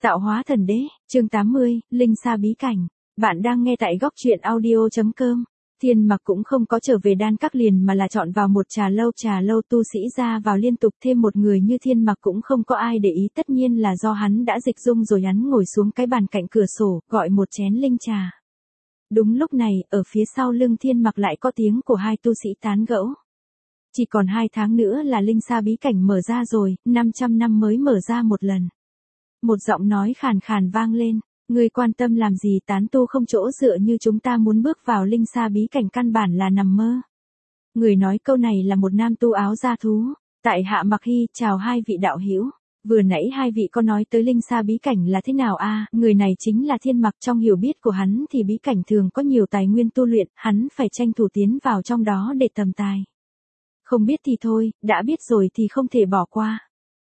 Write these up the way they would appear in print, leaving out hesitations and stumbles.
Tạo hóa thần đế, chương 80, Linh Sa bí cảnh. Bạn đang nghe tại góc truyện audio.com. Thiên Mặc cũng không có trở về Đan Các liền mà là chọn vào một trà lâu tu sĩ ra vào liên tục, thêm một người như Thiên Mặc cũng không có ai để ý, tất nhiên là do hắn đã dịch dung rồi. Hắn ngồi xuống cái bàn cạnh cửa sổ, gọi một chén linh trà. Đúng lúc này, ở phía sau lưng Thiên Mặc lại có tiếng của hai tu sĩ tán gẫu. Chỉ còn 2 tháng nữa là Linh Sa bí cảnh mở ra rồi, 500 năm mới mở ra một lần. Một giọng nói khàn khàn vang lên, ngươi quan tâm làm gì, tán tu không chỗ dựa như chúng ta muốn bước vào Linh Sa bí cảnh căn bản là nằm mơ. Người nói câu này là một nam tu áo da thú, tại hạ Mặc Hy, chào hai vị đạo hữu. Vừa nãy hai vị có nói tới Linh Sa bí cảnh là thế nào a? Người này chính là Thiên Mặc, trong hiểu biết của hắn thì bí cảnh thường có nhiều tài nguyên tu luyện, hắn phải tranh thủ tiến vào trong đó để tầm tài. Không biết thì thôi, đã biết rồi thì không thể bỏ qua.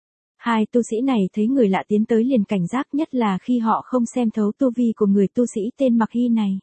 Hai tu sĩ này thấy người lạ tiến tới liền cảnh giác, nhất là khi họ không xem thấu tu vi của người tu sĩ tên Mặc Hy này.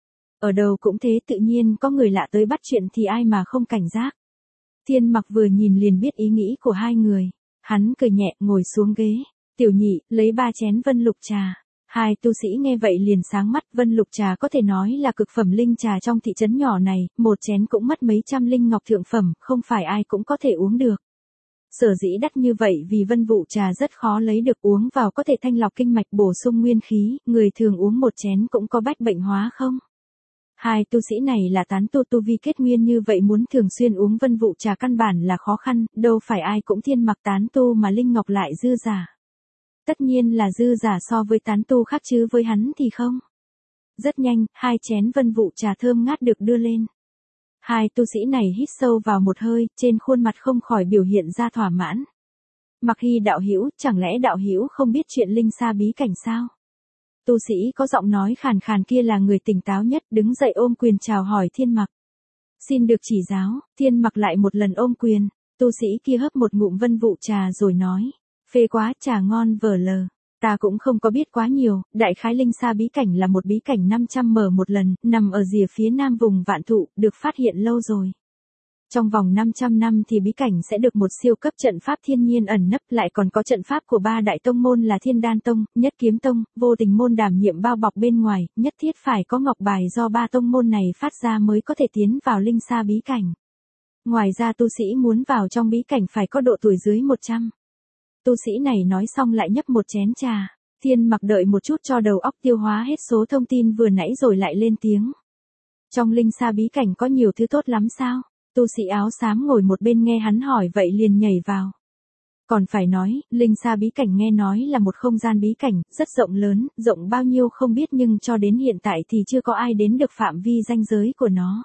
Ở đâu cũng thế, tự nhiên có người lạ tới bắt chuyện thì ai mà không cảnh giác. Thiên Mặc vừa nhìn liền biết ý nghĩ của hai người. Hắn cười nhẹ, ngồi xuống ghế. Tiểu nhị, lấy 3 chén vân lục trà. Hai tu sĩ nghe vậy liền sáng mắt, vân lục trà có thể nói là cực phẩm linh trà trong thị trấn nhỏ này, một chén cũng mất mấy trăm linh ngọc thượng phẩm, không phải ai cũng có thể uống được. Sở dĩ đắt như vậy vì vân vụ trà rất khó lấy được, uống vào có thể thanh lọc kinh mạch, bổ sung nguyên khí, người thường uống một chén cũng có bách bệnh hóa không. Hai tu sĩ này là tán tu vi kết nguyên, như vậy muốn thường xuyên uống vân vụ trà căn bản là khó khăn, đâu phải ai cũng Thiên Mặc tán tu mà linh ngọc lại dư giả. Tất nhiên là dư giả so với tán tu khác chứ với hắn thì không. Rất nhanh, 2 chén vân vụ trà thơm ngát được đưa lên. Hai tu sĩ này hít sâu vào một hơi, trên khuôn mặt không khỏi biểu hiện ra thỏa mãn. Mặc Hy đạo hữu, chẳng lẽ đạo hữu không biết chuyện Linh Sa bí cảnh sao? Tu sĩ có giọng nói khàn khàn kia là người tỉnh táo nhất, đứng dậy ôm quyền chào hỏi Thiên Mặc. Xin được chỉ giáo. Thiên Mặc lại một lần ôm quyền. Tu sĩ kia hấp một ngụm vân vụ trà rồi nói, phê quá, trà ngon vờ lờ. Ta cũng không có biết quá nhiều, đại khái Linh Sa bí cảnh là một bí cảnh 500 mở một lần, nằm ở rìa phía nam vùng vạn thụ, được phát hiện lâu rồi. Trong vòng 500 năm thì bí cảnh sẽ được một siêu cấp trận pháp thiên nhiên ẩn nấp, lại còn có trận pháp của 3 đại tông môn là Thiên Đan Tông, Nhất Kiếm Tông, Vô Tình Môn đảm nhiệm bao bọc bên ngoài, nhất thiết phải có ngọc bài do 3 tông môn này phát ra mới có thể tiến vào Linh Sa bí cảnh. Ngoài ra tu sĩ muốn vào trong bí cảnh phải có độ tuổi dưới 100. Tu sĩ này nói xong lại nhấp một chén trà. Thiên Mặc đợi một chút cho đầu óc tiêu hóa hết số thông tin vừa nãy rồi lại lên tiếng. Trong Linh Sa bí cảnh có nhiều thứ tốt lắm sao? Tu sĩ áo xám ngồi một bên nghe hắn hỏi vậy liền nhảy vào. Còn phải nói, Linh Sa bí cảnh nghe nói là một không gian bí cảnh, rất rộng lớn, rộng bao nhiêu không biết nhưng cho đến hiện tại thì chưa có ai đến được phạm vi ranh giới của nó.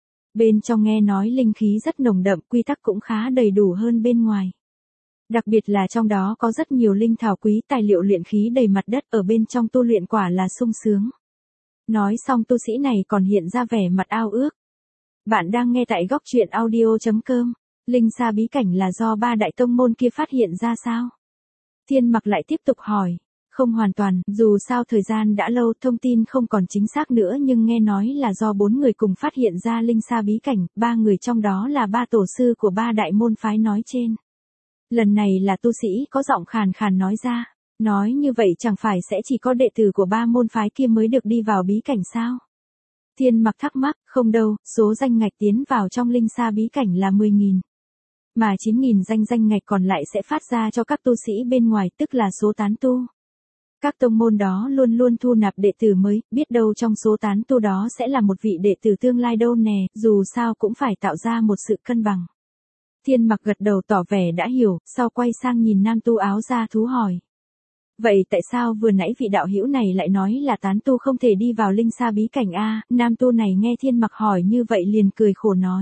Bên trong nghe nói linh khí rất nồng đậm, quy tắc cũng khá đầy đủ hơn bên ngoài. Đặc biệt là trong đó có rất nhiều linh thảo quý, tài liệu luyện khí đầy mặt đất, ở bên trong tu luyện quả là sung sướng. Nói xong tu sĩ này còn hiện ra vẻ mặt ao ước. Bạn đang nghe tại góc truyện audio.com. Linh Sa bí cảnh là do 3 đại tông môn kia phát hiện ra sao? Thiên Mặc lại tiếp tục hỏi. Không hoàn toàn, dù sao thời gian đã lâu, thông tin không còn chính xác nữa, nhưng nghe nói là do 4 người cùng phát hiện ra Linh Sa bí cảnh, 3 người trong đó là 3 tổ sư của 3 đại môn phái nói trên. Lần này là tu sĩ có giọng khàn khàn nói ra. Nói như vậy chẳng phải sẽ chỉ có đệ tử của 3 môn phái kia mới được đi vào bí cảnh sao? Thiên Mặc thắc mắc, không đâu, số danh ngạch tiến vào trong Linh Sa bí cảnh là 10.000. Mà 9.000 danh ngạch còn lại sẽ phát ra cho các tu sĩ bên ngoài, tức là số tán tu. Các tông môn đó luôn luôn thu nạp đệ tử mới, biết đâu trong số tán tu đó sẽ là một vị đệ tử tương lai đâu nè, dù sao cũng phải tạo ra một sự cân bằng. Thiên Mặc gật đầu tỏ vẻ đã hiểu, sau quay sang nhìn nam tu áo da thú hỏi. Vậy tại sao vừa nãy vị đạo hữu này lại nói là tán tu không thể đi vào Linh Sa bí cảnh a? Nam tu này nghe Thiên Mặc hỏi như vậy liền cười khổ nói.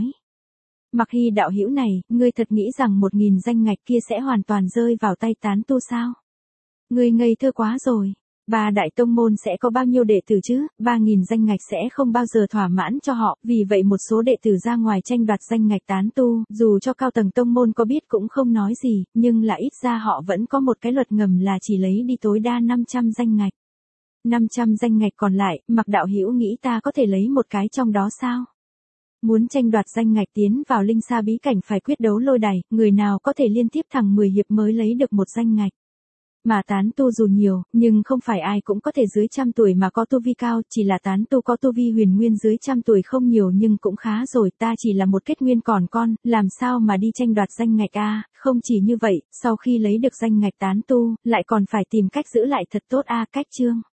Mặc Hy đạo hữu này, ngươi thật nghĩ rằng 1.000 danh ngạch kia sẽ hoàn toàn rơi vào tay tán tu sao? Ngươi ngây thơ quá rồi. 3 đại tông môn sẽ có bao nhiêu đệ tử chứ? 3.000 danh ngạch sẽ không bao giờ thỏa mãn cho họ, vì vậy một số đệ tử ra ngoài tranh đoạt danh ngạch tán tu, dù cho cao tầng tông môn có biết cũng không nói gì, nhưng là ít ra họ vẫn có một cái luật ngầm là chỉ lấy đi tối đa 500 danh ngạch. 500 danh ngạch còn lại, Mặc đạo hữu nghĩ ta có thể lấy một cái trong đó sao? Muốn tranh đoạt danh ngạch tiến vào Linh Sa bí cảnh phải quyết đấu lôi đài, người nào có thể liên tiếp thẳng 10 hiệp mới lấy được một danh ngạch. Mà tán tu dù nhiều, nhưng không phải ai cũng có thể dưới 100 tuổi mà có tu vi cao, chỉ là tán tu có tu vi huyền nguyên dưới 100 tuổi không nhiều nhưng cũng khá rồi, ta chỉ là một kết nguyên còn con, làm sao mà đi tranh đoạt danh ngạch a, không chỉ như vậy, sau khi lấy được danh ngạch tán tu, lại còn phải tìm cách giữ lại thật tốt a, cách chương.